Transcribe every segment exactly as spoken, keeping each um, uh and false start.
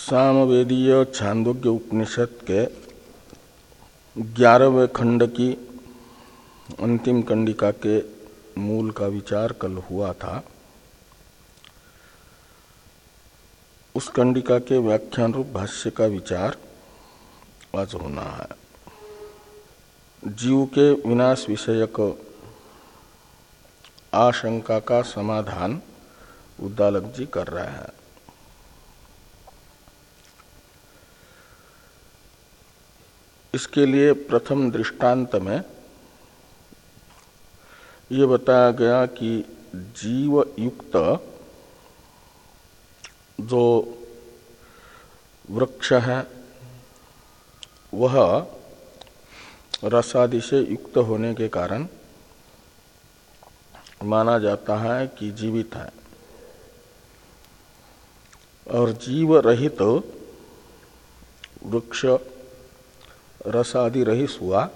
सामवेदीय छांदोग्य उपनिषद के ग्यारहवें खंड की अंतिम कंडिका के मूल का विचार कल हुआ था। उस कंडिका के व्याख्यान रूप भाष्य का विचार आज होना है। जीव के विनाश विषयक आशंका का समाधान उद्दालक जी कर रहे हैं। इसके लिए प्रथम दृष्टांत में ये बताया गया कि जीव युक्त जो वृक्ष है वह रसादि से युक्त होने के कारण माना जाता है कि जीवित है, और जीव रहित तो वृक्ष रसादि रहित हुआ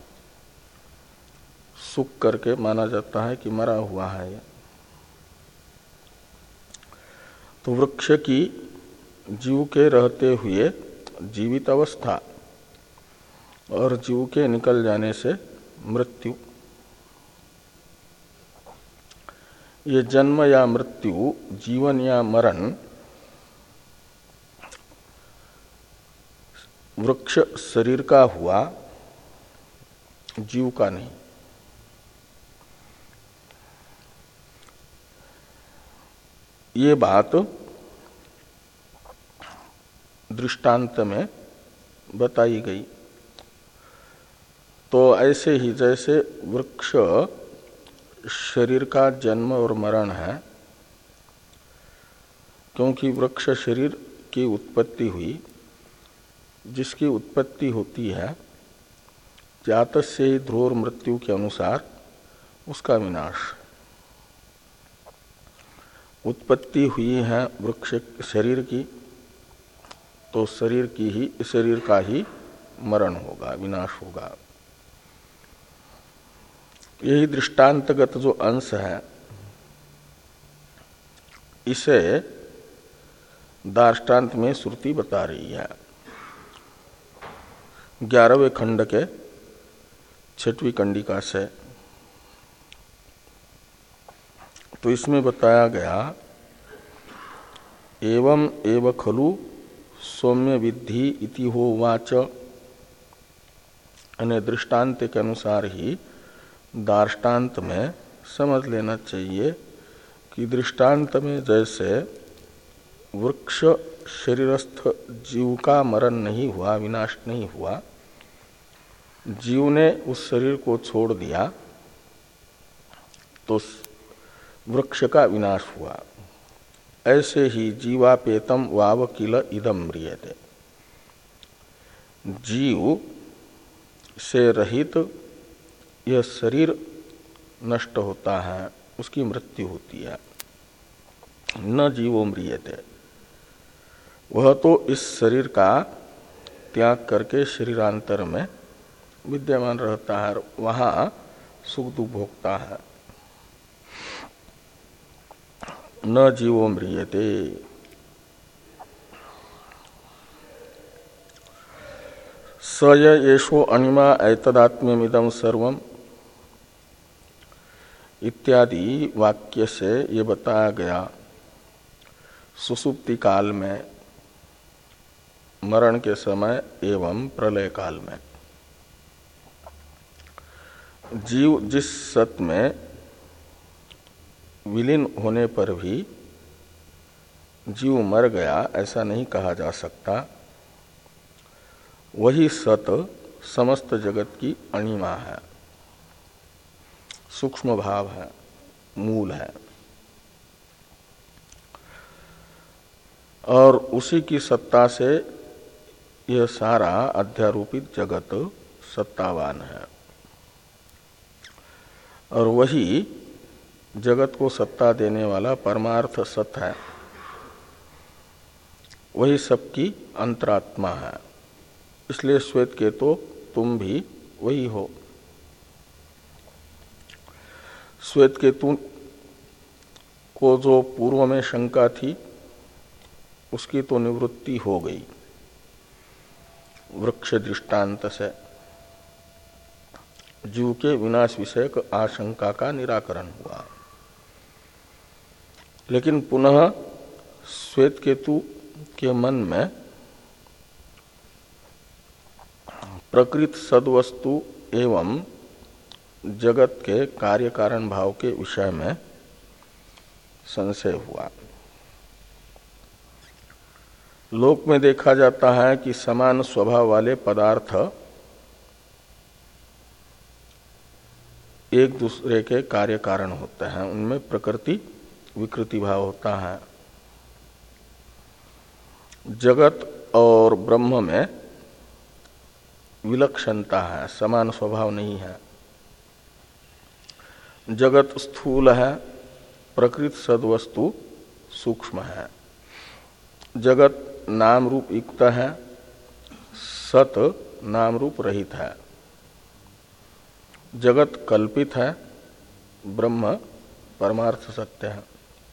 सुख करके माना जाता है कि मरा हुआ है। यह तो वृक्ष की जीव के रहते हुए जीवित अवस्था और जीव के निकल जाने से मृत्यु, ये जन्म या मृत्यु, जीवन या मरण वृक्ष शरीर का हुआ, जीव का नहीं। ये बात दृष्टांत में बताई गई। तो ऐसे ही जैसे वृक्ष शरीर का जन्म और मरण है, क्योंकि वृक्ष शरीर की उत्पत्ति हुई, जिसकी उत्पत्ति होती है जातस्य ही ध्रुव मृत्यु के अनुसार उसका विनाश। उत्पत्ति हुई है वृक्ष शरीर की, तो शरीर की ही शरीर का ही मरण होगा, विनाश होगा। यही दृष्टांतगत जो अंश है इसे दार्ष्टान्त में श्रुति बता रही है। ग्यारहवें खंड के छठवीं कंडिका से तो इसमें बताया गया, एवं एव खलु सौम्य विद्धि इति हो वाच, अन्य दृष्टांत के अनुसार ही दार्ष्टान्त में समझ लेना चाहिए कि दृष्टांत में जैसे वृक्ष शरीरस्थ जीव का मरण नहीं हुआ, विनाश नहीं हुआ, जीव ने उस शरीर को छोड़ दिया तो वृक्ष का विनाश हुआ। ऐसे ही जीवापेतम वाव किल इदम म्रियते, जीव से रहित यह शरीर नष्ट होता है, उसकी मृत्यु होती है। न जीवो म्रियते, वह तो इस शरीर का त्याग करके शरीरांतर में विद्यमान रहता है, वहां सुख दुख भोगता है। न जीवो म्रियते, स येषो अणिमा ऐतदात्म्यमिदं सर्वम इत्यादि वाक्य से ये बताया गया। सुसुप्ति काल में, मरण के समय एवं प्रलय काल में जीव जिस सत में विलीन होने पर भी जीव मर गया ऐसा नहीं कहा जा सकता। वही सत समस्त जगत की अणिमा है, सूक्ष्म भाव है, मूल है, और उसी की सत्ता से यह सारा अध्यारोपित जगत सत्तावान है। और वही जगत को सत्ता देने वाला परमार्थ सत है, वही सबकी अंतरात्मा है। इसलिए श्वेत के तो तुम भी वही हो। श्वेत केतु को जो पूर्व में शंका थी उसकी तो निवृत्ति हो गई वृक्ष दृष्टांत से, जीव के विनाश विषयक आशंका का निराकरण हुआ। लेकिन पुनः श्वेत केतु के मन में प्रकृत सद्वस्तु एवं जगत के कार्य कारण भाव के विषय में संशय हुआ। लोक में देखा जाता है कि समान स्वभाव वाले पदार्थ एक दूसरे के कार्य कारण होते हैं, उनमें प्रकृति विकृति भाव होता है। जगत और ब्रह्म में विलक्षणता है, समान स्वभाव नहीं है। जगत स्थूल है, प्रकृत सद्वस्तु सूक्ष्म है। जगत नाम रूप युक्त है, सत नाम रूप रहित है। जगत कल्पित है, ब्रह्म परमार्थ सत्य है।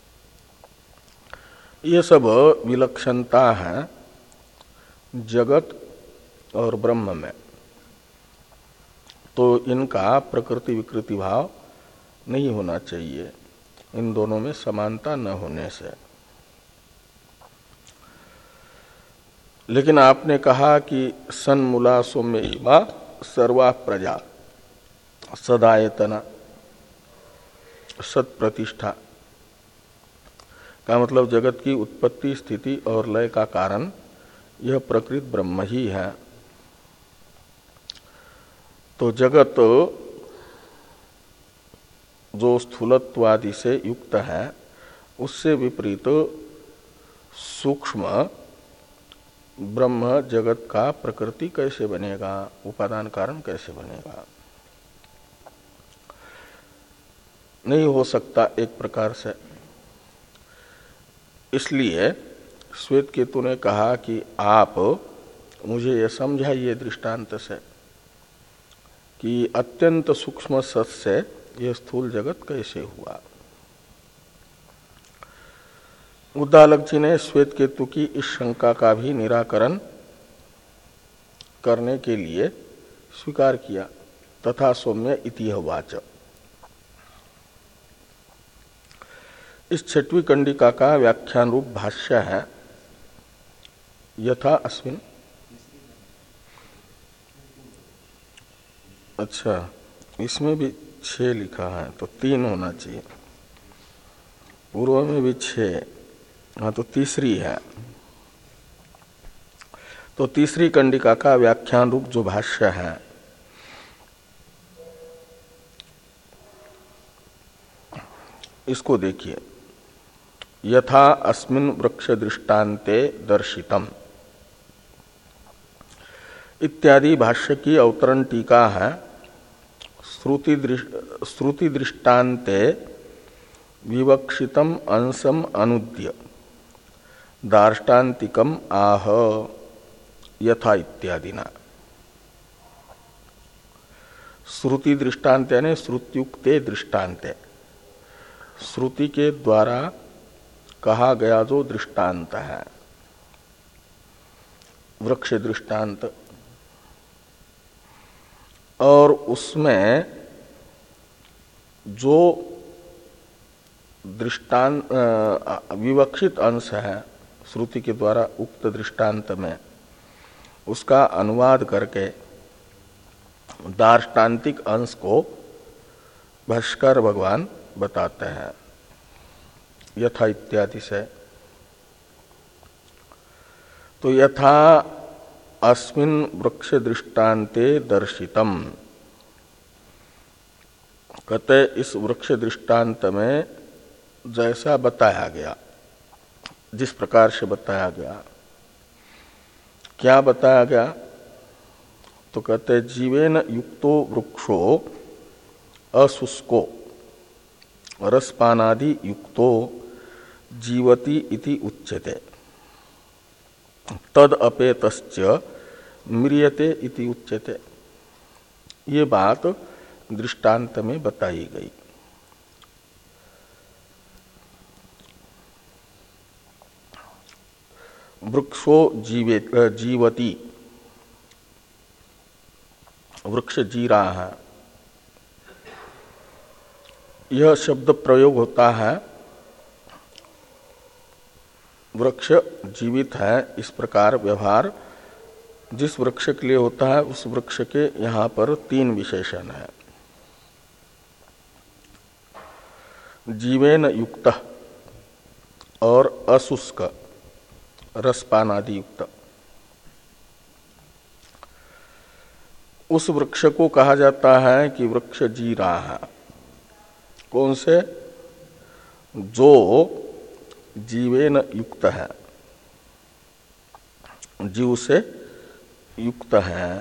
ये सब विलक्षणता है जगत और ब्रह्म में, तो इनका प्रकृति विकृति भाव नहीं होना चाहिए, इन दोनों में समानता न होने से। लेकिन आपने कहा कि सन्मूला सौम्यवा सर्वा प्रजा सदायतना सत प्रतिष्ठा का मतलब जगत की उत्पत्ति स्थिति और लय का कारण यह प्रकृत ब्रह्म ही है। तो जगत जो स्थूलत्वादि से युक्त है उससे विपरीत सूक्ष्म ब्रह्म जगत का प्रकृति कैसे बनेगा, उपादान कारण कैसे बनेगा? नहीं हो सकता एक प्रकार से। इसलिए श्वेत केतु ने कहा कि आप मुझे यह समझाइए दृष्टांत से कि अत्यंत सूक्ष्म सत से यह स्थूल जगत कैसे हुआ। उद्दालक जी ने श्वेत केतु की इस शंका का भी निराकरण करने के लिए स्वीकार किया। तथा सौम्य इति वाच। इस छठवीं कंडिका का व्याख्यान रूप भाष्य है यथा अस्मिन। अच्छा, इसमें भी छह लिखा है तो तीन होना चाहिए, पूर्व में भी छह, हाँ तो तीसरी है। तो तीसरी कंडिका का व्याख्यान रूप जो भाष्य है इसको देखिए। यथा अस्मिन् वृक्ष दृष्टान्ते दर्शितम इत्यादि भाष्य की अवतरण टीका है। श्रुति दृष्ट श्रुति दृष्टान्ते विवक्षितम अंशम अनुद्य दार्ष्टान्तिकम आह यथा इत्यादिना। श्रुति दृष्टान्त यानी श्रुत्युक्ते दृष्टान्ते, श्रुति के द्वारा कहा गया जो दृष्टांत है वृक्ष दृष्टांत, और उसमें जो दृष्टांत विवक्षित अंश है श्रुति के द्वारा उक्त दृष्टांत में, उसका अनुवाद करके दार्ष्टान्तिक अंश को भाष्कर भगवान बताते हैं यथा इत्यादि से। तो यथा अस्मिन् वृक्ष दृष्टान्ते दर्शितम, कहते इस वृक्ष दृष्टांत में जैसा बताया गया, जिस प्रकार से बताया गया। क्या बताया गया? तो कहते जीवेन युक्तो वृक्षो अशुष्को रसपानादि युक्तो जीवति इति उच्यते तद अपेतश्च म्रियते इति उच्यते। ये बात दृष्टांत में बताई गई। वृक्षो जीवे जीवती, वृक्ष जी रहा है, यह शब्द प्रयोग होता है वृक्ष जीवित है इस प्रकार व्यवहार जिस वृक्ष के लिए होता है उस वृक्ष के यहाँ पर तीन विशेषण है। जीवेन युक्त और अशुष्क रसपान आदि युक्त, उस वृक्ष को कहा जाता है कि वृक्ष जी रहा है। कौन से? जो जीवेन युक्त है, जीव से युक्त है,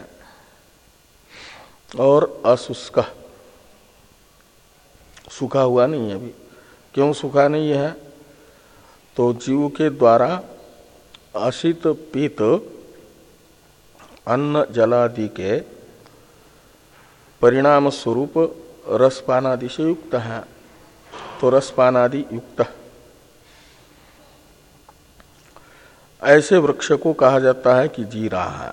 और अशुष्क, सूखा हुआ नहीं है अभी। क्यों सूखा नहीं है? तो जीव के द्वारा असित पीत अन्न जलादि के परिणाम स्वरूप रसपानादि से युक्त है, तो रसपानादि युक्त ऐसे वृक्ष को कहा जाता है कि जी रहा है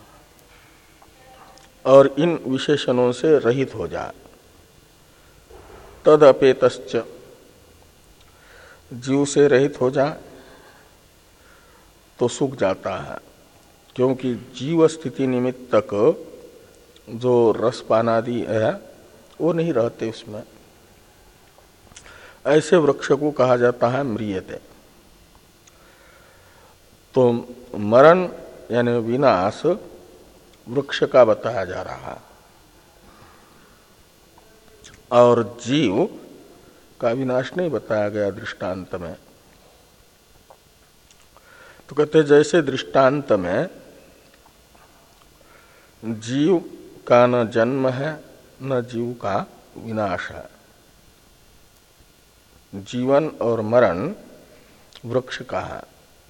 और इन विशेषणों से रहित हो जाए। तद अपेतश्च, जीव से रहित हो जाए तो सूख जाता है, क्योंकि जीव स्थिति निमित्तक जो रसपानादि है वो नहीं रहते उसमें। ऐसे वृक्ष को कहा जाता है म्रियते। तो मरण यानी विनाश वृक्ष का बताया जा रहा है और जीव का विनाश नहीं बताया गया दृष्टांत में। तो कहते जैसे दृष्टांत में जीव का न जन्म है न जीव का विनाश है, जीवन और मरण वृक्ष का है,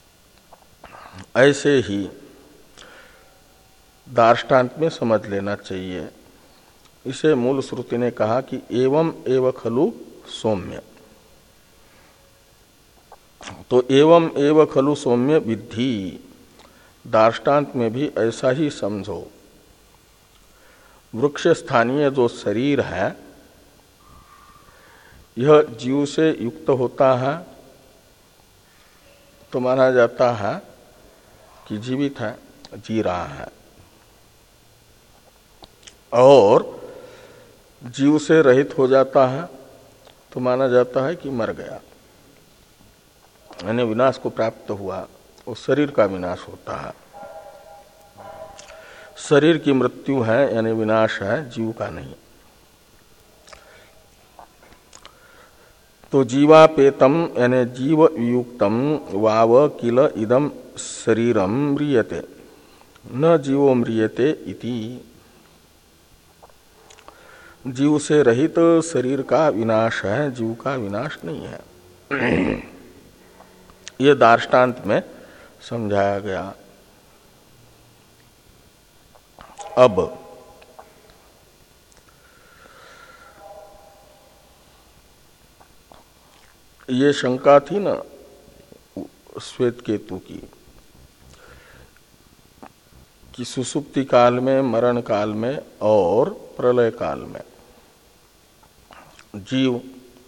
ऐसे ही दार्ष्टान्त में समझ लेना चाहिए। इसे मूल श्रुति ने कहा कि एवं एव खलु सौम्य, तो एवं एव खलु सौम्य विद्धि, दार्ष्टान्त में भी ऐसा ही समझो। वृक्ष स्थानीय जो शरीर है यह जीव से युक्त होता है तो माना जाता है कि जीवित है, जी रहा है, और जीव से रहित हो जाता है तो माना जाता है कि मर गया, यानी विनाश को प्राप्त हुआ, वो शरीर का विनाश होता है। शरीर की मृत्यु है यानी विनाश है, जीव का नहीं। तो जीवापेतम यानी जीव युक्तम वाव किल इदम शरीरम म्रियते न जीवो म्रियते इति। जीव से रहित शरीर का विनाश है, जीव का विनाश नहीं है। ये दार्ष्टान्त में समझाया गया। अब ये शंका थी ना श्वेत केतु की कि सुसुप्ति काल में, मरण काल में और प्रलय काल में जीव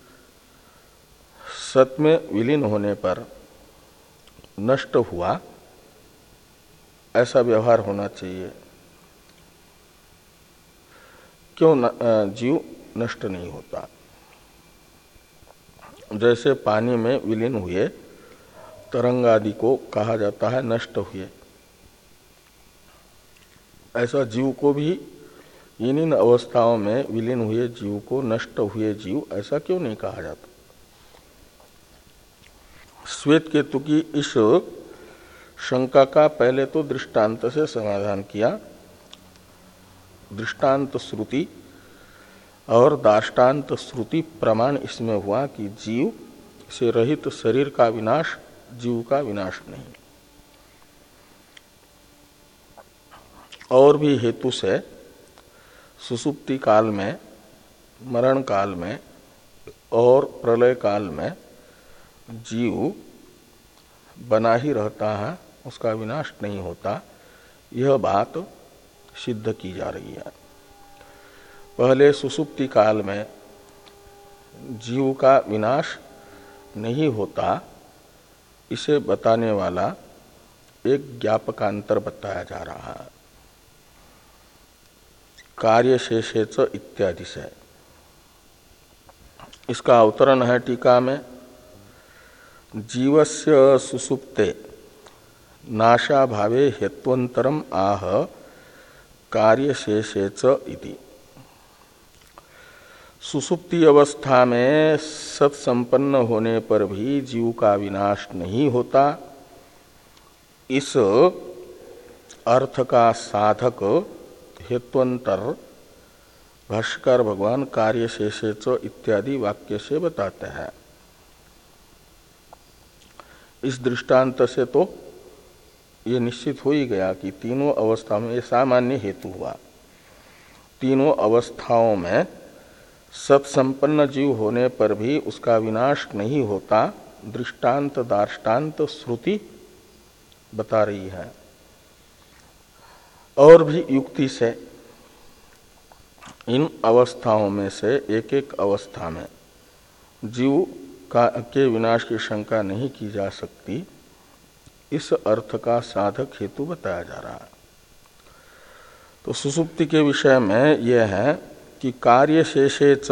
सत में विलीन होने पर नष्ट हुआ, ऐसा व्यवहार होना चाहिए। क्यों न, जीव नष्ट नहीं होता? जैसे पानी में विलीन हुए तरंग आदि को कहा जाता है नष्ट हुए, ऐसा जीव को भी इन इन अवस्थाओं में विलीन हुए जीव को नष्ट हुए जीव ऐसा क्यों नहीं कहा जाता? श्वेत केतु की इस शंका का पहले तो दृष्टांत से समाधान किया। दृष्टांत श्रुति और दार्ष्टान्त श्रुति प्रमाण इसमें हुआ कि जीव से रहित शरीर का विनाश जीव का विनाश नहीं। और भी हेतु से सुसुप्ति काल में, मरण काल में और प्रलय काल में जीव बना ही रहता है, उसका विनाश नहीं होता, यह बात सिद्ध की जा रही है। पहले सुसुप्ति काल में जीव का विनाश नहीं होता, इसे बताने वाला एक ज्ञापकांतर बताया जा रहा है, कार्य शेषेच इत्यादि से। इसका अवतरण है टीका में, जीवस्य सुसुप्ते नाशाभावे हेत्वंतरम आह कार्य शेषेच इति। सुसुप्ति अवस्था में सत्संपन्न होने पर भी जीव का विनाश नहीं होता, इस अर्थ का साधक हेत्वंतर भाष्यकार भगवान कार्य शेषेच इत्यादि वाक्य से बताते हैं। इस दृष्टांत से तो ये निश्चित हो ही गया कि तीनों अवस्था में ये सामान्य हेतु हुआ। तीनों अवस्थाओं में सत्संपन्न जीव होने पर भी उसका विनाश नहीं होता, दृष्टांत दार्ष्टान्त श्रुति बता रही है। और भी युक्ति से इन अवस्थाओं में से एक एक अवस्था में जीव का के विनाश की शंका नहीं की जा सकती, इस अर्थ का साधक हेतु बताया जा रहा है। तो सुसुप्ति के विषय में यह है कि कार्य शेषेच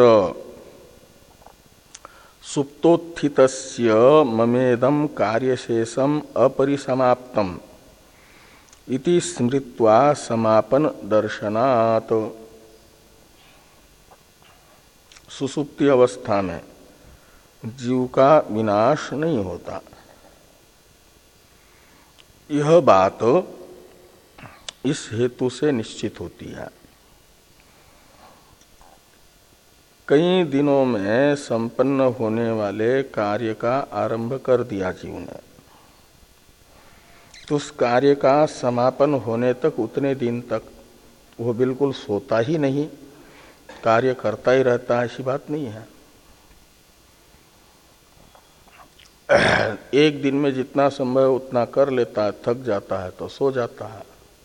सुप्तोत्थितस्य ममेदम कार्यशेषम अपरिसमाप्तम इति स्मृत्वा समापन दर्शनात्। सुसुप्ति अवस्था में जीव का विनाश नहीं होता, यह बात इस हेतु से निश्चित होती है। कई दिनों में संपन्न होने वाले कार्य का आरंभ कर दिया जीव ने, तो उस कार्य का समापन होने तक उतने दिन तक वो बिल्कुल सोता ही नहीं, कार्य करता ही रहता है, ऐसी बात नहीं है। एक दिन में जितना संभव उतना कर लेता है, थक जाता है तो सो जाता है,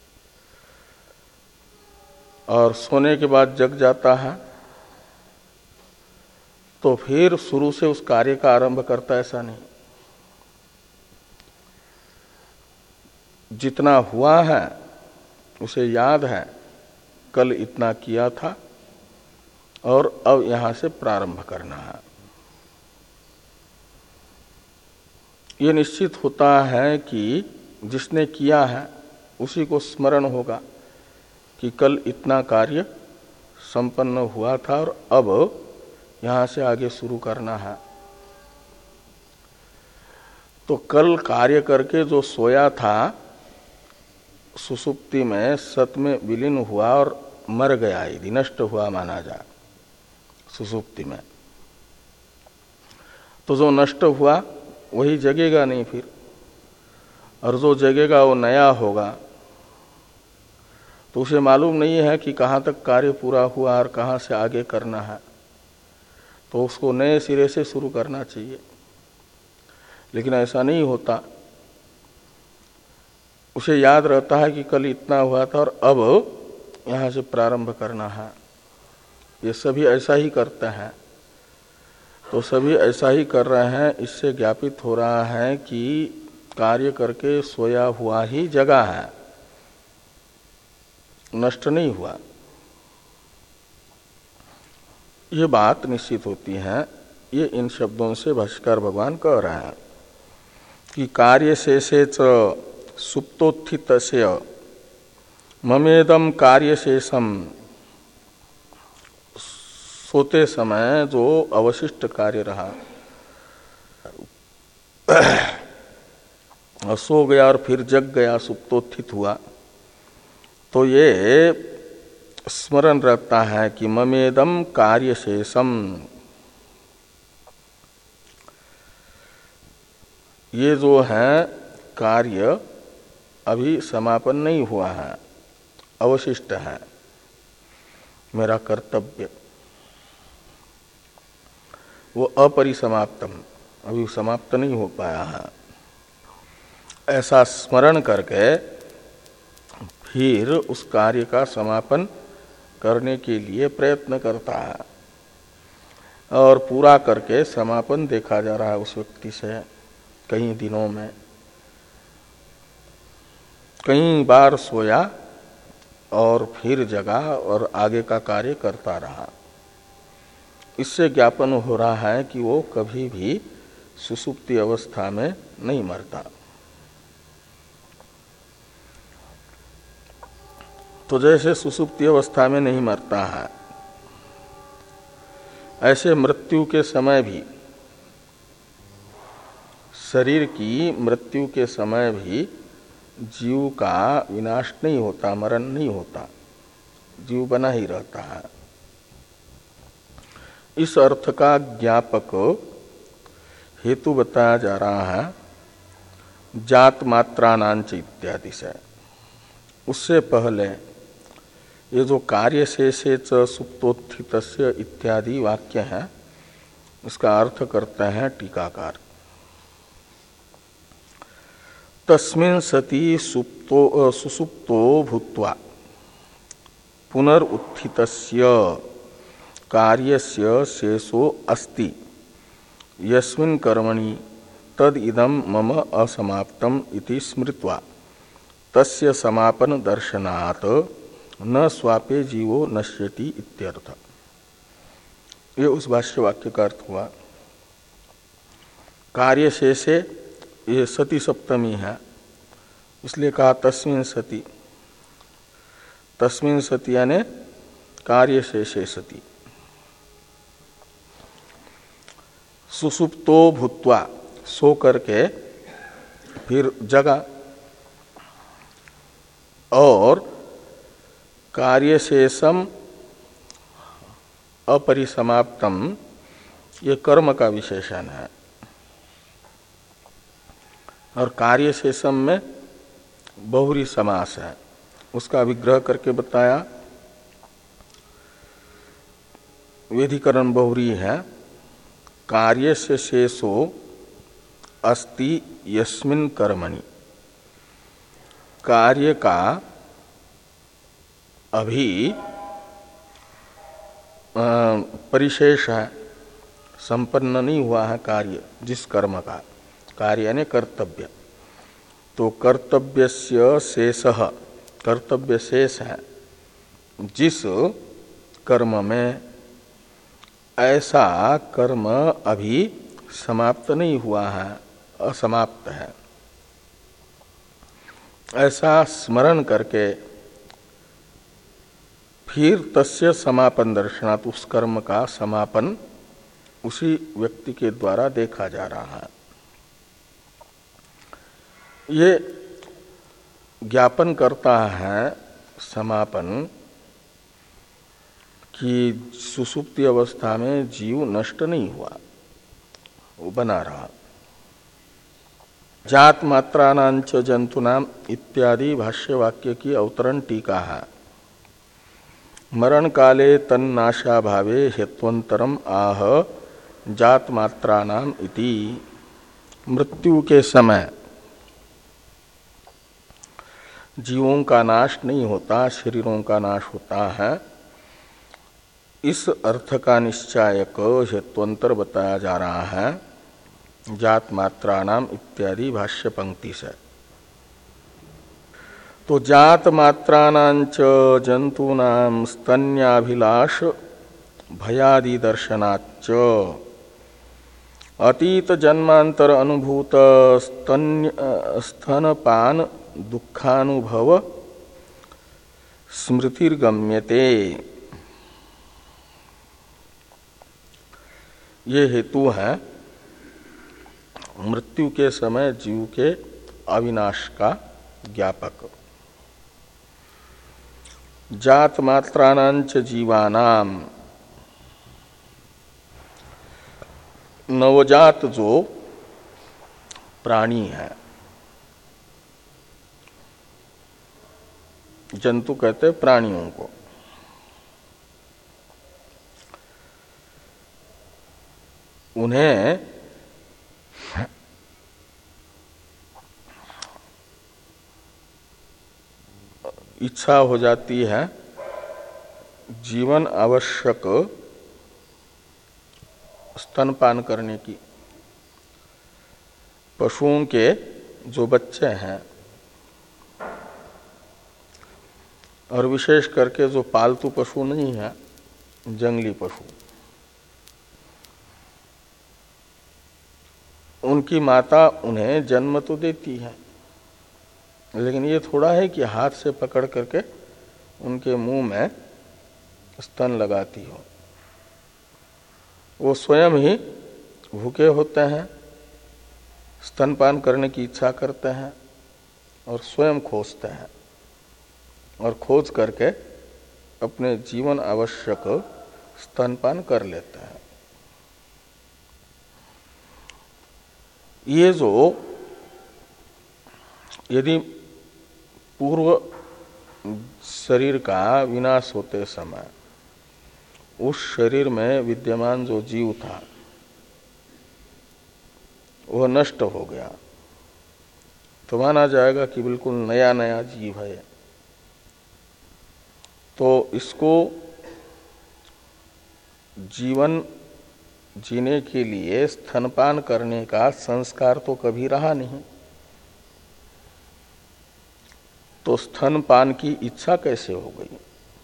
और सोने के बाद जग जाता है तो फिर शुरू से उस कार्य का आरंभ करता, ऐसा नहीं। जितना हुआ है उसे याद है, कल इतना किया था और अब यहां से प्रारंभ करना है। ये निश्चित होता है कि जिसने किया है उसी को स्मरण होगा कि कल इतना कार्य संपन्न हुआ था और अब यहां से आगे शुरू करना है। तो कल कार्य करके जो सोया था सुसुप्ति में सत में विलीन हुआ और मर गया, यदि नष्ट हुआ माना जाए सुसुप्ति में, तो जो नष्ट हुआ वही जगेगा नहीं फिर, और जो जगेगा वो नया होगा। तो उसे मालूम नहीं है कि कहाँ तक कार्य पूरा हुआ और कहाँ से आगे करना है, तो उसको नए सिरे से शुरू करना चाहिए। लेकिन ऐसा नहीं होता, उसे याद रहता है कि कल इतना हुआ था और अब यहाँ से प्रारंभ करना है। ये सभी ऐसा ही करते हैं, तो सभी ऐसा ही कर रहे हैं। इससे ज्ञापित हो रहा है कि कार्य करके सोया हुआ ही जगा है, नष्ट नहीं हुआ। ये बात निश्चित होती है। ये इन शब्दों से भाष्यकार भगवान कह रहे हैं कि कार्य शेषेच सुप्तोत्थितस्य ममेदम कार्य शेषम, सोते समय जो अवशिष्ट कार्य रहा सो गया और फिर जग गया, सुप्तोत्थित हुआ, तो ये स्मरण रखता है कि ममेदम कार्य शेषम, ये जो है कार्य अभी समापन नहीं हुआ है, अवशिष्ट है मेरा कर्तव्य, वो अपरिसमाप्तम, अभी समाप्त नहीं हो पाया है। ऐसा स्मरण करके फिर उस कार्य का समापन करने के लिए प्रयत्न करता है और पूरा करके समापन देखा जा रहा है उस व्यक्ति से कई दिनों में। कई बार सोया और फिर जगा और आगे का कार्य करता रहा। इससे ज्ञापन हो रहा है कि वो कभी भी सुसुप्ति अवस्था में नहीं मरता। तो जैसे सुसुप्ति अवस्था में नहीं मरता है, ऐसे मृत्यु के समय भी, शरीर की मृत्यु के समय भी जीव का विनाश नहीं होता, मरण नहीं होता, जीव बना ही रहता है। इस अर्थ का ज्ञापक हेतु बताया जा रहा है जात मात्रानांच इत्यादि से। उससे पहले ये जो कार्य शेषे च सुप्तोत्थितस्य इत्यादि वाक्य है, उसका अर्थ करते हैं टीकाकार। तस्मिन् सति सुप्तो सुसुप्तो भूत्वा पुनरुत्थितस्य कार्यस्य शेषो अस्ति यस्मिन् कर्मणि तद इदं मम असमाप्तम इति स्मृत्वा तस्य समापन दर्शनात् न स्वापे जीवो नश्यति इत्यर्थ। ये उस भाष्य वाक्य का अर्थ हुआ। कार्य शेषे ये सती सप्तमी है, इसलिए कहा तस्मिन् सति। तस्मिन् सति यानी कार्य शेषे सति। सुसुप्तो भूत्वा, सो करके फिर जगा और कार्यशेषम अपरिसमाप्तम, ये कर्म का विशेषण है। और कार्यशेषम में बहुरी समास है, उसका विग्रह करके बताया। वेधिकरण बहुरी है। कार्यस्य शेषो अस्ति यस्मिन् कर्मणि, कार्य का अभी परिशेष है, संपन्न नहीं हुआ है कार्य जिस कर्म का, कार्य यानी कर्तव्य। तो कर्तव्यस्य शेषः, कर्तव्य शेष है जिस कर्म में, ऐसा कर्म अभी समाप्त नहीं हुआ है, असमाप्त है। ऐसा स्मरण करके फिर तस्य समापन दर्शनात्, उस कर्म का समापन उसी व्यक्ति के द्वारा देखा जा रहा है। ये ज्ञापन करता है समापन कि सुसुप्ति अवस्था में जीव नष्ट नहीं हुआ, वो बना रहा। जात मात्रानांच जंतुनाम इत्यादि भाष्य वाक्य की अवतरण टीका है। मरण काले तन्नाशा भावे हेत्वंतरम आह जात मात्रानाम इति। मृत्यु के समय जीवों का नाश नहीं होता, शरीरों का नाश होता है। इस अर्थ का निश्चायक हेत्वंतर बताया जा रहा है जात मात्रानाम इत्यादि भाष्य पंक्ति से। तो जात मात्रानांच जंतूनाम स्तन्याभिलाष भयादि दर्शनाच्च अतीत जन्मांतर अनुभूत स्तन्य स्तनपान दुखानुभव स्मृतिर्गम्यते। ये हेतु है मृत्यु के समय जीव के अविनाश का ज्ञापक। जात मात्रानांच जीवानाम, नवजात जो प्राणी है, जंतु कहते प्राणियों को, उन्हें इच्छा हो जाती है जीवन आवश्यक स्तनपान करने की। पशुओं के जो बच्चे हैं और विशेष करके जो पालतू पशु नहीं है, जंगली पशु, उनकी माता उन्हें जन्म तो देती है, लेकिन ये थोड़ा है कि हाथ से पकड़ करके उनके मुंह में स्तन लगाती हो। वो स्वयं ही भूखे होते हैं, स्तनपान करने की इच्छा करते हैं और स्वयं खोजते हैं और खोज करके अपने जीवन आवश्यक स्तनपान कर लेते हैं। ये जो यदि पूर्व शरीर का विनाश होते समय उस शरीर में विद्यमान जो जीव था वह नष्ट हो गया, तो माना जाएगा कि बिल्कुल नया नया जीव है। तो इसको जीवन जीने के लिए स्तनपान करने का संस्कार तो कभी रहा नहीं, तो स्तनपान की इच्छा कैसे हो गई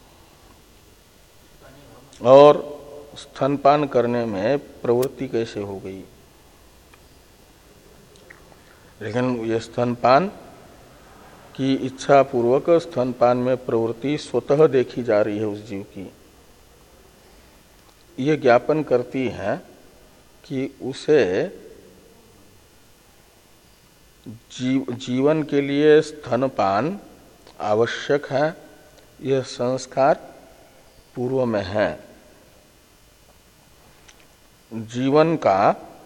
और स्तनपान करने में प्रवृत्ति कैसे हो गई। लेकिन ये स्तनपान की इच्छा पूर्वक स्तनपान में प्रवृत्ति स्वतः देखी जा रही है उस जीव की। ये ज्ञापन करती है कि उसे जीव, जीवन के लिए स्तनपान आवश्यक है, यह संस्कार पूर्व में है। जीवन का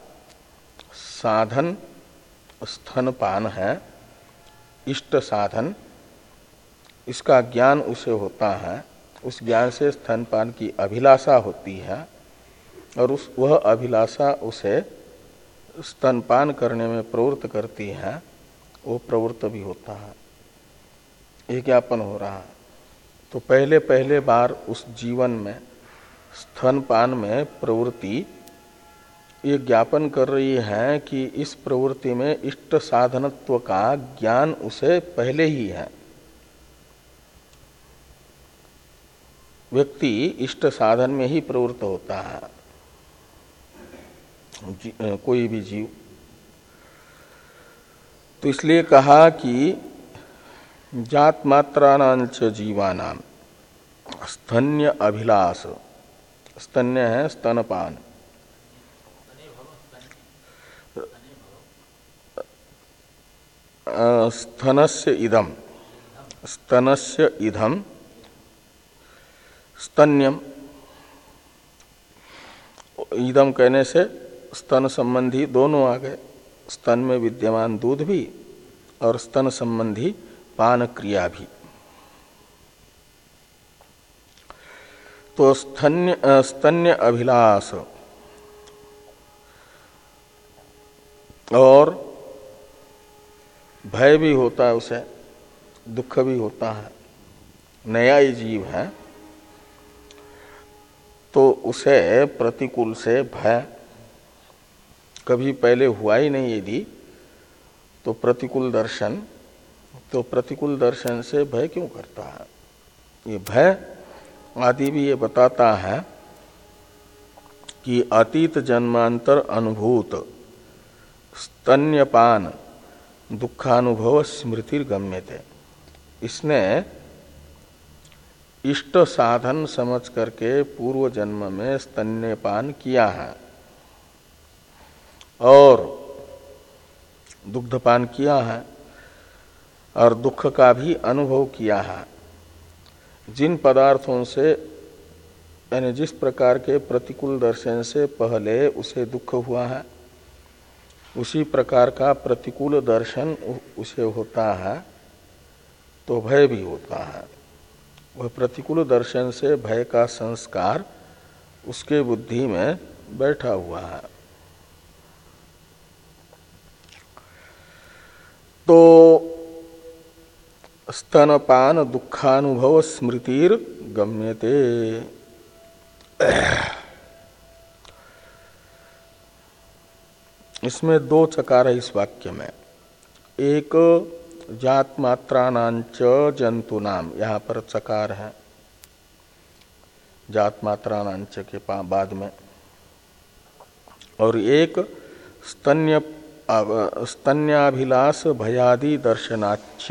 साधन स्तनपान है, इष्ट साधन, इसका ज्ञान उसे होता है, उस ज्ञान से स्तनपान की अभिलाषा होती है और उस वह अभिलाषा उसे स्तनपान करने में प्रवृत्त करती है, वो प्रवृत्त भी होता है, ये ज्ञापन हो रहा है। तो पहले पहले बार उस जीवन में स्तनपान में प्रवृत्ति ये ज्ञापन कर रही है कि इस प्रवृत्ति में इष्ट साधनत्व का ज्ञान उसे पहले ही है। व्यक्ति इष्ट साधन में ही प्रवृत्त होता है, कोई भी जीव। तो इसलिए कहा कि जात मात्रानांच जीवानाम स्तन्य अभिलाष, स्तन्य है स्तनपान, स्तनस्य इदम, स्तनस्य इदम स्तन्यम, इदम कहने से स्तन संबंधी दोनों आ गए, स्तन में विद्यमान दूध भी और स्तन संबंधी पान क्रिया भी। तो स्तन्य स्तन्य अभिलाष और भय भी होता है उसे, दुख भी होता है। नया ही जीव है तो उसे प्रतिकूल से भय, कभी पहले हुआ ही नहीं यदि तो प्रतिकूल दर्शन, तो प्रतिकूल दर्शन से भय क्यों करता है। ये भय आदि भी ये बताता है कि अतीत जन्मांतर अनुभूत स्तन्यपान दुखानुभव स्मृतिर्गम्यते, इसने इष्ट साधन समझ करके पूर्व जन्म में स्तन्यपान किया है और दुग्धपान किया है और दुख का भी अनुभव किया है। जिन पदार्थों से, यानी जिस प्रकार के प्रतिकूल दर्शन से पहले उसे दुख हुआ है, उसी प्रकार का प्रतिकूल दर्शन उसे होता है तो भय भी होता है। वह प्रतिकूल दर्शन से भय का संस्कार उसके बुद्धि में बैठा हुआ है। तो स्तनपान दुखानुभव स्मृतिर गम्यते। इसमें दो चकार है इस वाक्य में। एक जात मात्रानांच जंतुनाम, यहाँ पर चकार है जात मात्रानांच के बाद में, और एक स्तन्य स्तन्याभिलाष भयादि दर्शनाच।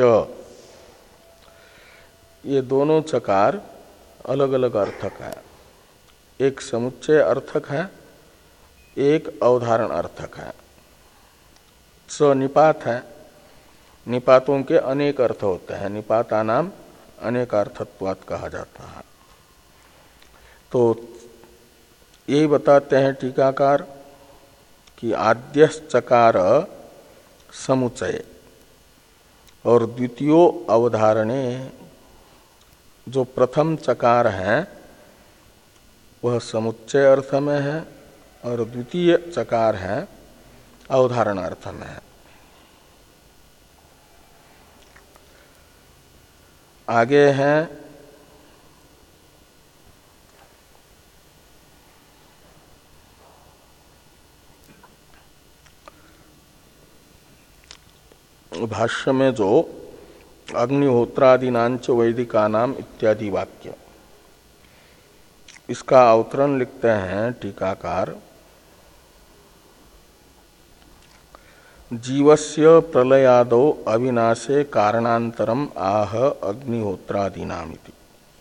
ये दोनों चकार अलग अलग अर्थक है। एक समुच्चय अर्थक है, एक अवधारण अर्थक है। स निपात है, निपातों के अनेक अर्थ होते हैं, निपाता नाम अनेकार्थत्वात् कहा जाता है। तो यही बताते हैं टीकाकार कि आद्यश्चकार समुच्चय और द्वितीयो अवधारणे, जो प्रथम चकार है वह समुच्चय अर्थ में है और द्वितीय चकार है अवधारण अर्थ में है। आगे है भाष्य में जो अग्निहोत्रादिनांच वैदिकानाम इत्यादि वाक्य, इसका अवतरण लिखते हैं टीकाकार। जीवस्य प्रलयादो अविनाशे कारणांतरम आह अग्निहोत्रादिनामिति।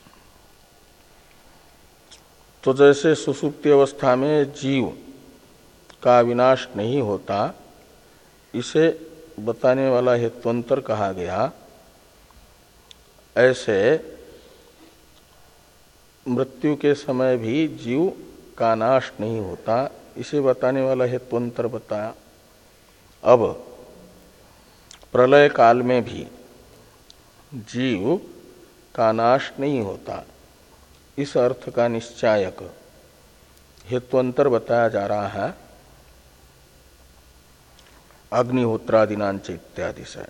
तो जैसे सुसुप्ति अवस्था में जीव का विनाश नहीं होता, इसे बताने वाला हेत्वंतर कहा गया, ऐसे मृत्यु के समय भी जीव का नाश नहीं होता, इसे बताने वाला हेत्वंतर बताया। अब प्रलय काल में भी जीव का नाश नहीं होता, इस अर्थ का निश्चायक हेत्वंतर बताया जा रहा है अग्निहोत्रादिनांच इत्यादि से।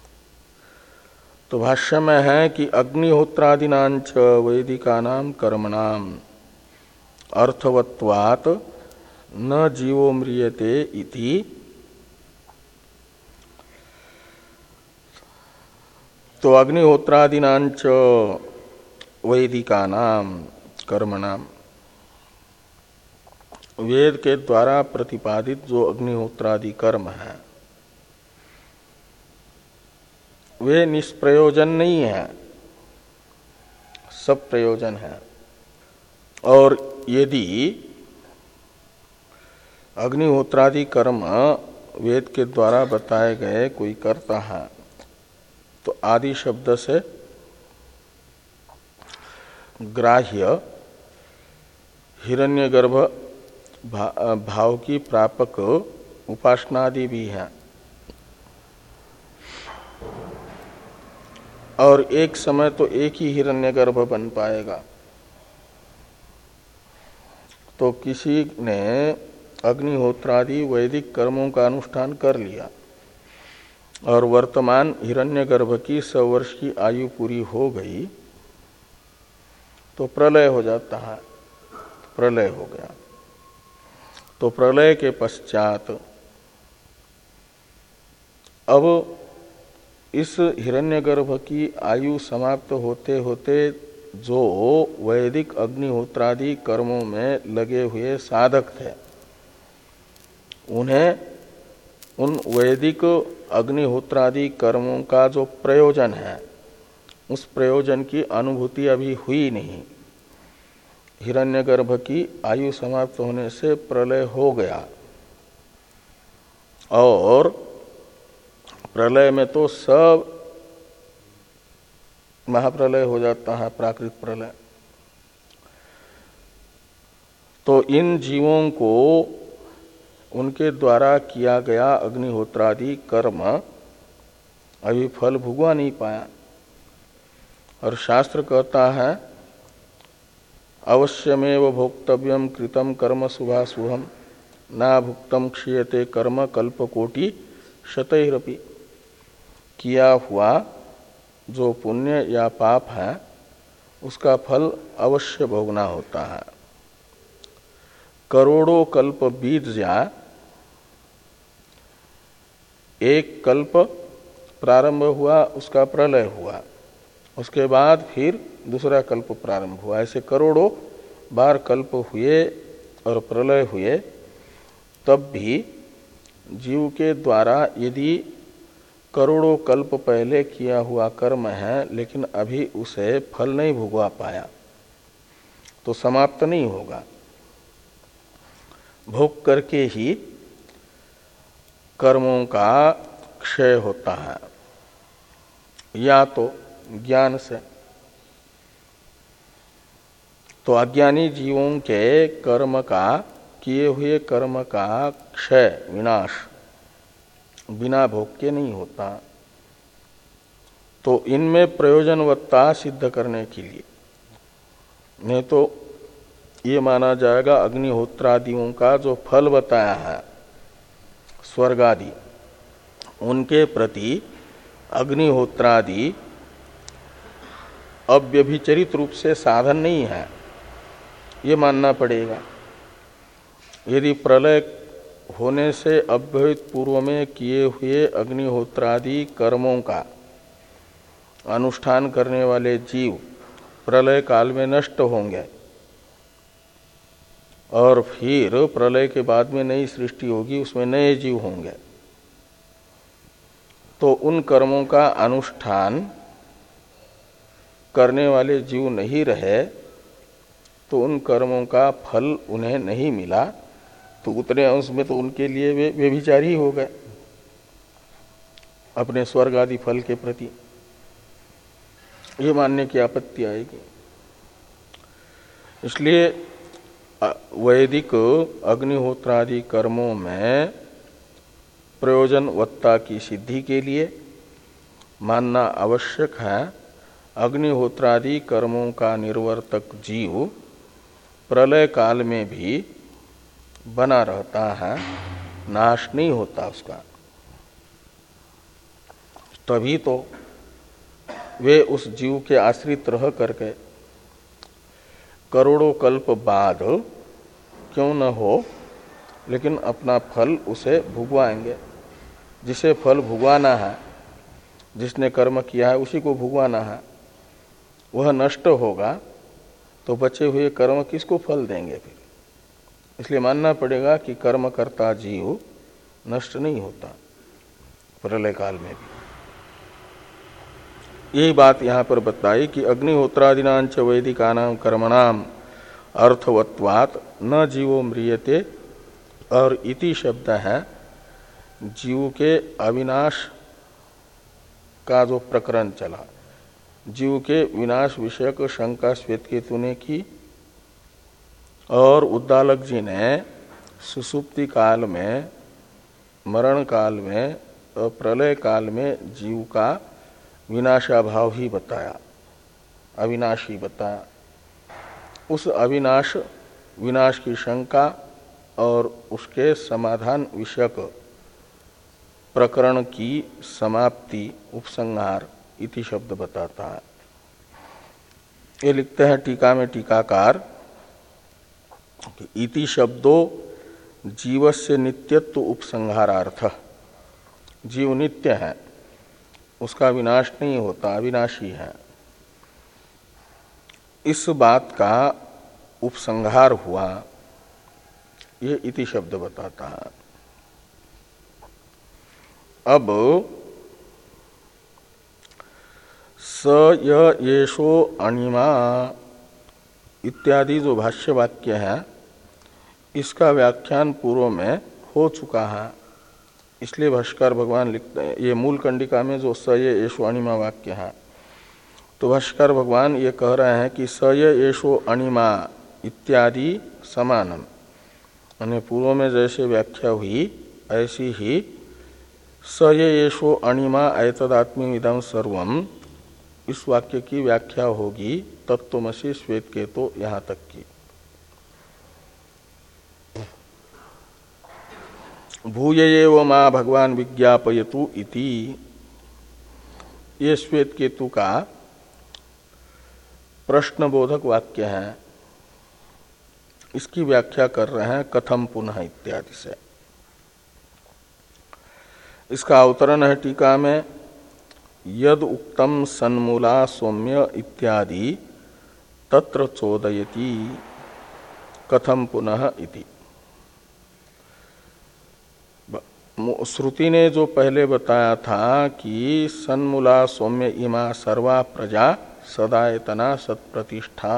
तो भाष्य में है कि अग्निहोत्रादिनांच वैदिकानाम कर्मणाम अर्थवत्वात् न जीवो म्रियते इति तो अग्निहोत्रादिनांच वैदिकानाम कर्मणाम, वेद के द्वारा प्रतिपादित जो अग्निहोत्रादि कर्म है वे निष्प्रयोजन नहीं है, सब प्रयोजन है। और यदि अग्निहोत्रादि कर्म वेद के द्वारा बताए गए कोई करता है तो आदि शब्द से ग्राह्य हिरण्यगर्भ भाव की प्रापक उपासनादि भी है। और एक समय तो एक ही हिरण्यगर्भ बन पाएगा। तो किसी ने अग्निहोत्रादि वैदिक कर्मों का अनुष्ठान कर लिया और वर्तमान हिरण्यगर्भ की सौ वर्ष की आयु पूरी हो गई तो प्रलय हो जाता है, प्रलय हो गया। तो प्रलय के पश्चात अब इस हिरण्यगर्भ की आयु समाप्त होते होते जो वैदिक अग्निहोत्रादि कर्मों में लगे हुए साधक थे, उन्हें उन वैदिक अग्निहोत्रादि कर्मों का जो प्रयोजन है उस प्रयोजन की अनुभूति अभी हुई नहीं। हिरण्यगर्भ की आयु समाप्त होने से प्रलय हो गया और प्रलय में तो सब महाप्रलय हो जाता है, प्राकृत प्रलय। तो इन जीवों को उनके द्वारा किया गया अग्निहोत्रादि कर्म अभी फल भुगवा नहीं पाया। और शास्त्र कहता है अवश्यमेव भोक्तव्यम कृतम कर्म शुभाशुभम ना भुक्तम क्षीयते कर्म कल्पकोटि शतैरपि। किया हुआ जो पुण्य या पाप है उसका फल अवश्य भोगना होता है। करोड़ों कल्प बीत जाए, एक कल्प प्रारंभ हुआ, उसका प्रलय हुआ, उसके बाद फिर दूसरा कल्प प्रारंभ हुआ, ऐसे करोड़ों बार कल्प हुए और प्रलय हुए, तब भी जीव के द्वारा यदि करोड़ों कल्प पहले किया हुआ कर्म है लेकिन अभी उसे फल नहीं भोगवा पाया तो समाप्त नहीं होगा। भोग करके ही कर्मों का क्षय होता है, या तो ज्ञान से। तो अज्ञानी जीवों के कर्म का, किए हुए कर्म का क्षय, विनाश बिना भोग के नहीं होता। तो इनमें प्रयोजनवत्ता सिद्ध करने के लिए, नहीं तो ये माना जाएगा अग्निहोत्रादियों का जो फल बताया है स्वर्ग आदि, उनके प्रति अग्निहोत्रादि अव्यभिचरित रूप से साधन नहीं है, ये मानना पड़ेगा। यदि प्रलय होने से अव्यवहित पूर्व में किए हुए अग्निहोत्रादि कर्मों का अनुष्ठान करने वाले जीव प्रलय काल में नष्ट होंगे और फिर प्रलय के बाद में नई सृष्टि होगी, उसमें नए जीव होंगे, तो उन कर्मों का अनुष्ठान करने वाले जीव नहीं रहे तो उन कर्मों का फल उन्हें नहीं मिला, तो उतने अंश में तो उनके लिए वे व्यभिचारी हो गए अपने स्वर्ग आदि फल के प्रति। ये मानने की आपत्ति आएगी। इसलिए वैदिक अग्निहोत्रादि कर्मों में प्रयोजनवत्ता की सिद्धि के लिए मानना आवश्यक है अग्निहोत्रादि कर्मों का निर्वर्तक जीव प्रलय काल में भी बना रहता है, नाश नहीं होता उसका। तभी तो वे उस जीव के आश्रित रह करके करोड़ों कल्प बाद क्यों न हो लेकिन अपना फल उसे भुगवाएंगे। जिसे फल भुगवाना है, जिसने कर्म किया है उसी को भुगवाना है, वह नष्ट होगा तो बचे हुए कर्म किसको फल देंगे फिर। इसलिए मानना पड़ेगा कि कर्म करता जीव नष्ट नहीं होता प्रलय काल में भी। यही बात यहाँ पर बताई कि अग्निहोत्रादिनांच वैदिकानां कर्मणाम अर्थवत्वात् न जीवो म्रियते, और इति शब्द है जीव के अविनाश का जो प्रकरण चला, जीव के विनाश विषयक शंका श्वेतकेतु ने की और उद्दालक जी ने सुसुप्ति काल में, मरण काल में और प्रलय काल में जीव का विनाशाभाव ही बताया, अविनाशी बताया। उस अविनाश विनाश की शंका और उसके समाधान विषयक प्रकरण की समाप्ति उपसंहार इति शब्द बताता है। ये लिखते हैं टीका में टीकाकार, इति शब्दो जीवस्य नित्यत्व उपसंहारार्थ। जीव नित्य है, उसका विनाश नहीं होता, अविनाशी है, इस बात का उपसंहार हुआ, ये इति शब्द बताता है। अब स य येषो अणिमा इत्यादि जो भाष्य वाक्य है इसका व्याख्यान पूर्व में हो चुका है, इसलिए भाष्यकार भगवान लिखते हैं, ये मूल कंडिका में जो स ये येषो अणिमा वाक्य है, तो भाष्यकार भगवान ये कह रहे हैं कि स ये येषो अणिमा इत्यादि समानम, यानी पूर्व में जैसे व्याख्या हुई ऐसी ही स ये येषो अणिमा एतदात्म्यमिदं सर्वम, इस वाक्य की व्याख्या होगी तत्त्वमसि श्वेतकेतो तो यहाँ तक की। भूय एव मा भगवान विज्ञापयतु इति, ये श्वेत केतु का प्रश्नबोधक वाक्य है। इसकी व्याख्या कर रहे हैं कथम पुनः इत्यादि से। इसका अवतरण है टीका में, यद उक्तम सन्मूला सौम्य इत्यादि तत्र चोदयति कथम पुनः इति। श्रुति ने जो पहले बताया था कि सन्मूला सौम्य इमा सर्वा प्रजा सदायतना सत्प्रतिष्ठा,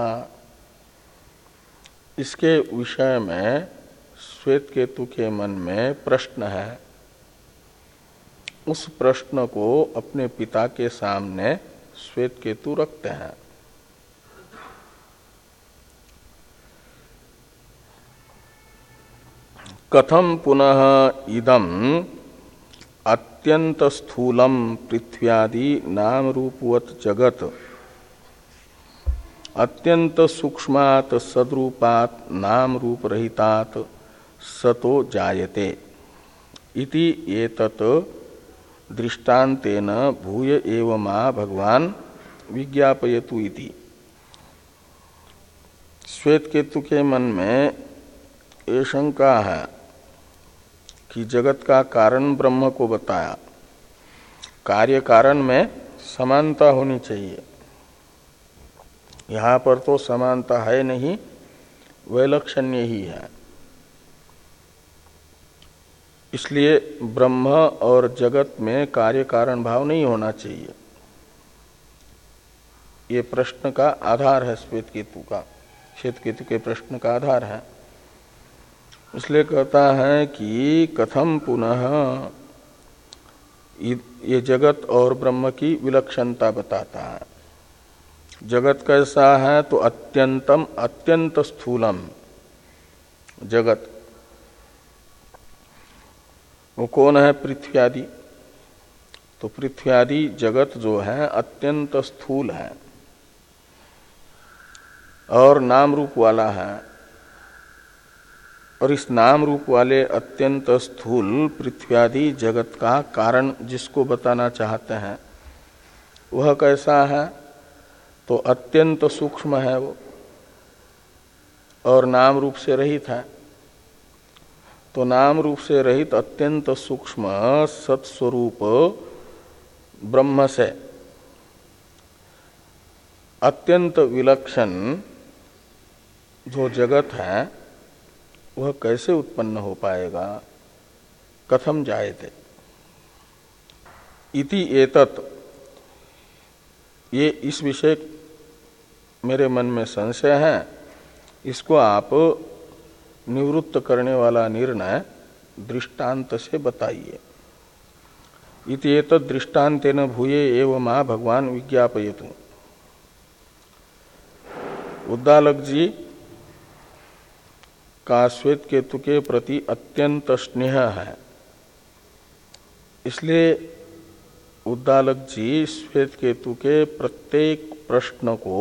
इसके विषय में श्वेत केतु के मन में प्रश्न है। उस प्रश्न को अपने पिता के सामने श्वेत केतु रखते हैं। कथम पुनः इदम अत्यंत स्थूलम पृथ्व्यादि नाम रूपवत जगत अत्यंत सूक्ष्मात् सद्रूपात् नाम रूप रहितात् सतो जायते इति एतत् दृष्टान्तेन भूय एव मा भगवान विज्ञापयतु इति। श्वेत केतु के मन में ये शंका है कि जगत का कारण ब्रह्म को बताया, कार्य कारण में समानता होनी चाहिए। यहाँ पर तो समानता है नहीं, वैलक्षण्य ही है। इसलिए ब्रह्म और जगत में कार्य कारण भाव नहीं होना चाहिए। ये प्रश्न का आधार है श्वेत केतु का, श्वेत केतु के प्रश्न का आधार है। इसलिए कहता है कि कथम पुनः, ये जगत और ब्रह्म की विलक्षणता बताता है। जगत कैसा है तो अत्यंतम अत्यंत स्थूलम जगत। वो कौन है? पृथ्वी आदि। तो पृथ्वी आदि जगत जो है अत्यंत स्थूल है और नाम रूप वाला है। और इस नाम रूप वाले अत्यंत स्थूल पृथ्वी आदि जगत का कारण जिसको बताना चाहते हैं वह कैसा है? तो अत्यंत सूक्ष्म है वो और नाम रूप से रहित है। तो नाम रूप से रहित अत्यंत सूक्ष्म सत्स्वरूप ब्रह्म से अत्यंत विलक्षण जो जगत है वह कैसे उत्पन्न हो पाएगा? कथम जायते इति एतत्, ये इस विषय मेरे मन में संशय है, इसको आप निवृत्त करने वाला निर्णय दृष्टांत से बताइए। इति एतत् दृष्टान्तेन भूये एव मा भगवान विज्ञापयतु। उद्दालक जी का श्वेत केतु के प्रति अत्यंत स्नेह है, इसलिए उद्दालक जी श्वेत केतु के प्रत्येक प्रश्न को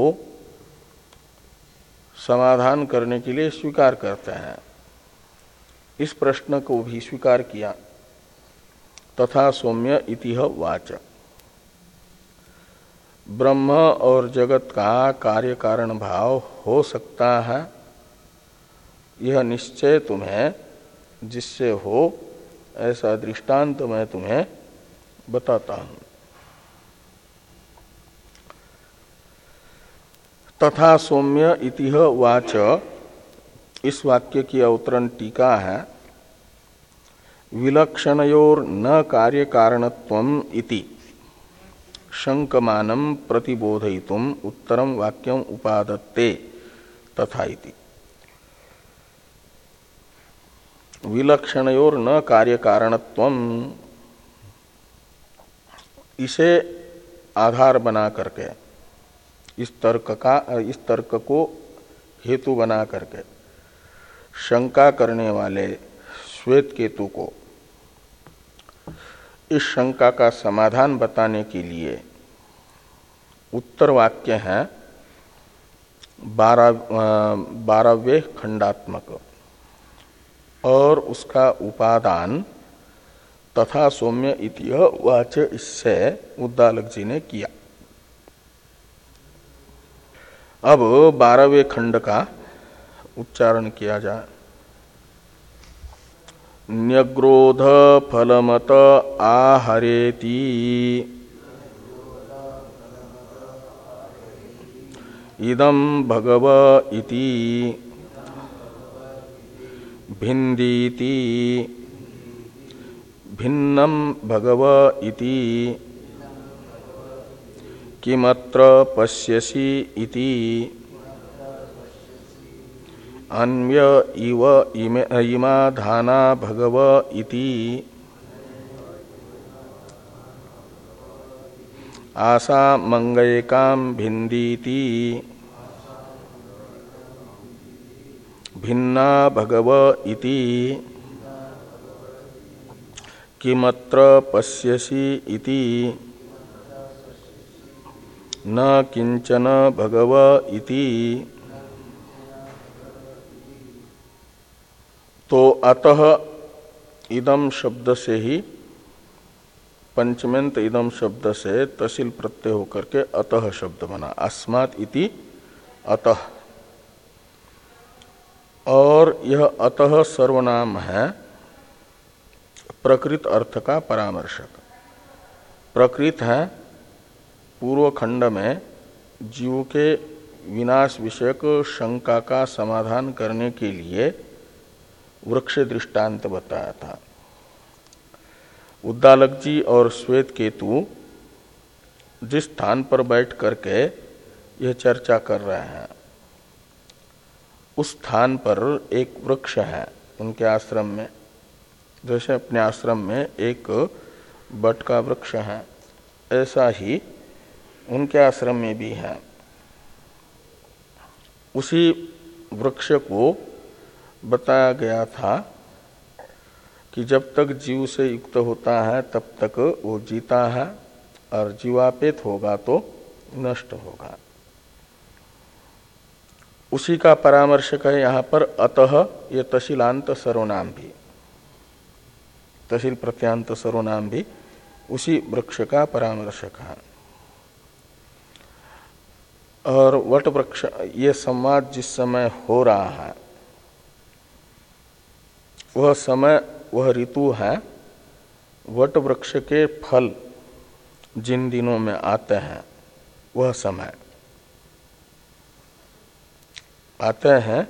समाधान करने के लिए स्वीकार करते हैं। इस प्रश्न को भी स्वीकार किया। तथा सौम्य इतिह वाच, ब्रह्म और जगत का कार्य कारण भाव हो सकता है, यह निश्चय तुम्हें जिससे हो ऐसा दृष्टांत मैं तुम्हें बताता हूं। तथा सौम्य इतिह वाच, इस वाक्य की अवतरण टीका है, विलक्षणयोर न कार्य कारणत्वम इति शंकमानं प्रतिबोधयितुम उत्तरम वाक्यम उपादत्ते तथा इति। विलक्षणयोर न कार्य कारणत्वम, इसे आधार बना करके, इस तर्क का इस तर्क को हेतु बना करके शंका करने वाले श्वेत केतु को इस शंका का समाधान बताने के लिए उत्तर वाक्य है बारह बारहवें खंडात्मक, और उसका उपादान तथा सौम्य इति वाच इससे उद्दालक जी ने किया। अब बारहवें खंड का उच्चारण किया जाए। न्यग्रोध फलमत आहरेति इदं भगव इति भिन्दीति भिन्नं भगव इति किमत्र पश्यसि इति अन्व्य इव इमा धाना भगव इति आसा मंगयकाम भिन्दीति भिन्ना भगव इति किमत्र पश्यसि इति न किंचन भगव इति। तो अतः इदम शब्द से ही पंचमेंत इदम शब्द से तसिल प्रत्यय होकर के अतः शब्द बना, अस्मात् इति अतः। और यह अतः सर्वनाम है प्रकृत अर्थ का परामर्शक। प्रकृत है पूर्व खंड में जीव के विनाश विषयक शंका का समाधान करने के लिए वृक्ष दृष्टांत बताया था। उद्दालक जी और श्वेत केतु जिस स्थान पर बैठ करके यह चर्चा कर रहे हैं उस स्थान पर एक वृक्ष है उनके आश्रम में, जैसे अपने आश्रम में एक बट का वृक्ष है ऐसा ही उनके आश्रम में भी है। उसी वृक्ष को बताया गया था कि जब तक जीव से युक्त होता है तब तक वो जीता है और जीवापेत होगा तो नष्ट होगा। उसी का परामर्शक है यहाँ पर अतः ये तशिलांत सर्वनाम भी, तशिल प्रत्यांत सर्वनाम भी उसी वृक्ष का परामर्शक है। और वट वृक्ष ये संवाद जिस समय हो रहा है वह समय वह ऋतु है वट वृक्ष के फल जिन दिनों में आते हैं वह समय आते हैं।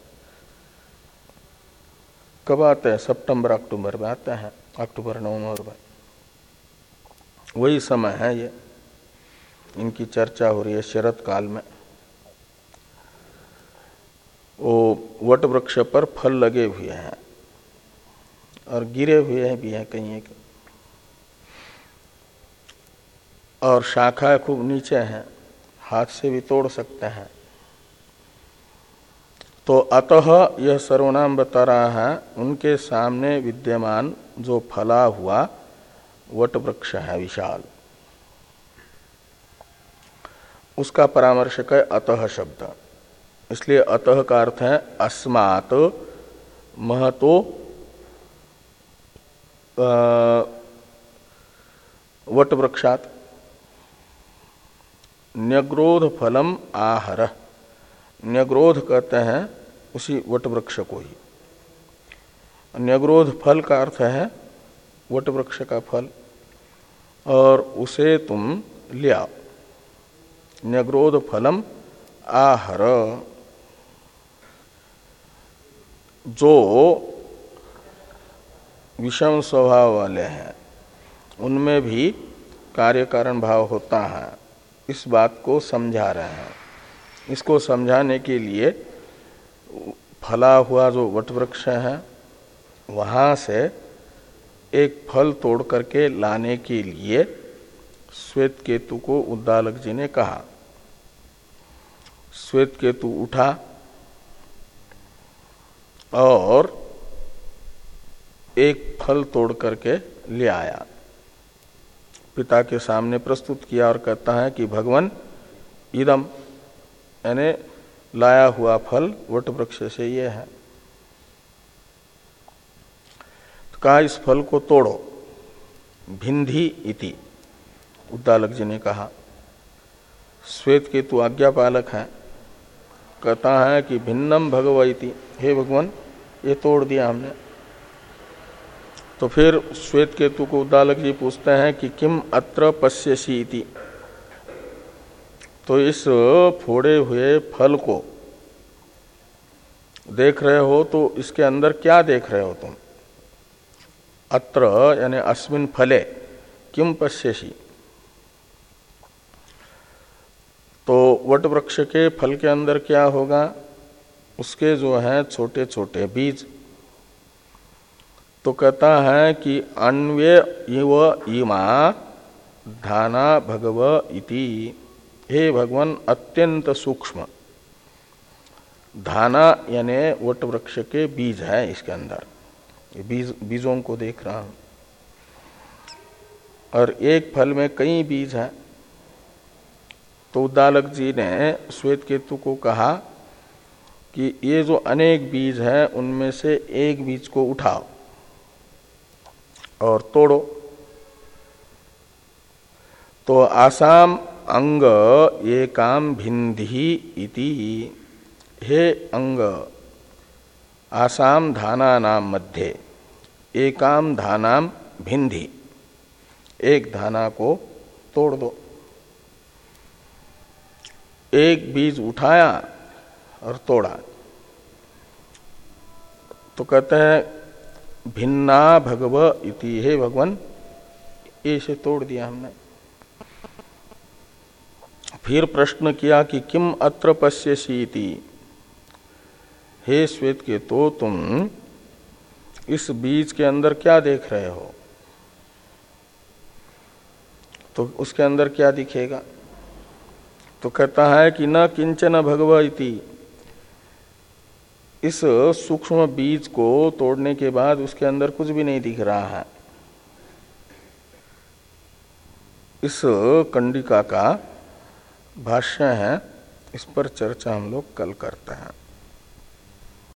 कब आते हैं? सितंबर अक्टूबर में आते हैं, अक्टूबर नवंबर में वही समय है। ये इनकी चर्चा हो रही है शरद काल में। वो वट वृक्ष पर फल लगे हुए हैं और गिरे हुए हैं भी हैं कहीं एक, और शाखाएं खूब नीचे हैं, हाथ से भी तोड़ सकते हैं। तो अतः यह सर्वनाम बता रहा है उनके सामने विद्यमान जो फला हुआ वट वृक्ष है विशाल, उसका परामर्शक है अतः शब्द। इसलिए अतः का अर्थ है अस्मात् महतो वट वृक्षात न्यग्रोध फलम आहर। न्यग्रोध कहते हैं उसी वट वृक्ष को ही। न्यग्रोध फल का अर्थ है वट वृक्ष का फल, और उसे तुम ले आओ। न्यग्रोध फलम आहर। जो विषम स्वभाव वाले हैं उनमें भी कार्य कारण भाव होता है, इस बात को समझा रहे हैं। इसको समझाने के लिए फला हुआ जो वटवृक्ष है वहाँ से एक फल तोड़ करके लाने के लिए श्वेत केतु को उद्दालक जी ने कहा। श्वेत केतु उठा और एक फल तोड़ करके ले आया, पिता के सामने प्रस्तुत किया और कहता है कि भगवान इदम, यानी लाया हुआ फल वट वृक्ष से ये है। तो कहा इस फल को तोड़ो। भिंधी इति उद्दालक जी ने कहा। श्वेत केतु आज्ञापालक है, कहता है कि भिन्नम भगव इति, हे भगवान ये तोड़ दिया हमने। तो फिर श्वेत केतु को उद्दालक जी पूछते हैं कि किम अत्र पश्यसि इति, तो इस फोड़े हुए फल को देख रहे हो तो इसके अंदर क्या देख रहे हो तुम? अत्र यानी अस्मिन फले किम पश्यसि, तो वट वृक्ष के फल के अंदर क्या होगा? उसके जो है छोटे छोटे बीज। तो कहता है कि अन्वय इव इमा धाना भगव इति, हे भगवान अत्यंत सूक्ष्म धाना यानी वट वृक्ष के बीज है इसके अंदर, बीज बीजों को देख रहा हूं। और एक फल में कई बीज हैं। तो उद्दालक जी ने श्वेत केतु को कहा कि ये जो अनेक बीज हैं उनमें से एक बीज को उठाओ और तोड़ो। तो आसाम अंग एकाम भिंधी इति, हे अंग आसाम धाना नाम मध्य एकाम धानाम भिंधी, एक धाना को तोड़ दो। एक बीज उठाया और तोड़ा, तो कहते हैं भिन्ना भगव इति, हे भगवान ऐसे तोड़ दिया हमने। फिर प्रश्न किया कि किम अत्र पश्यसि इति, हे श्वेत के तो तुम इस बीज के अंदर क्या देख रहे हो? तो उसके अंदर क्या दिखेगा? तो कहता है कि न किंचन भगव इति, इस सूक्ष्म बीज को तोड़ने के बाद उसके अंदर कुछ भी नहीं दिख रहा है। इस कंडिका का भाष्य है, इस पर चर्चा हम लोग कल करते हैं।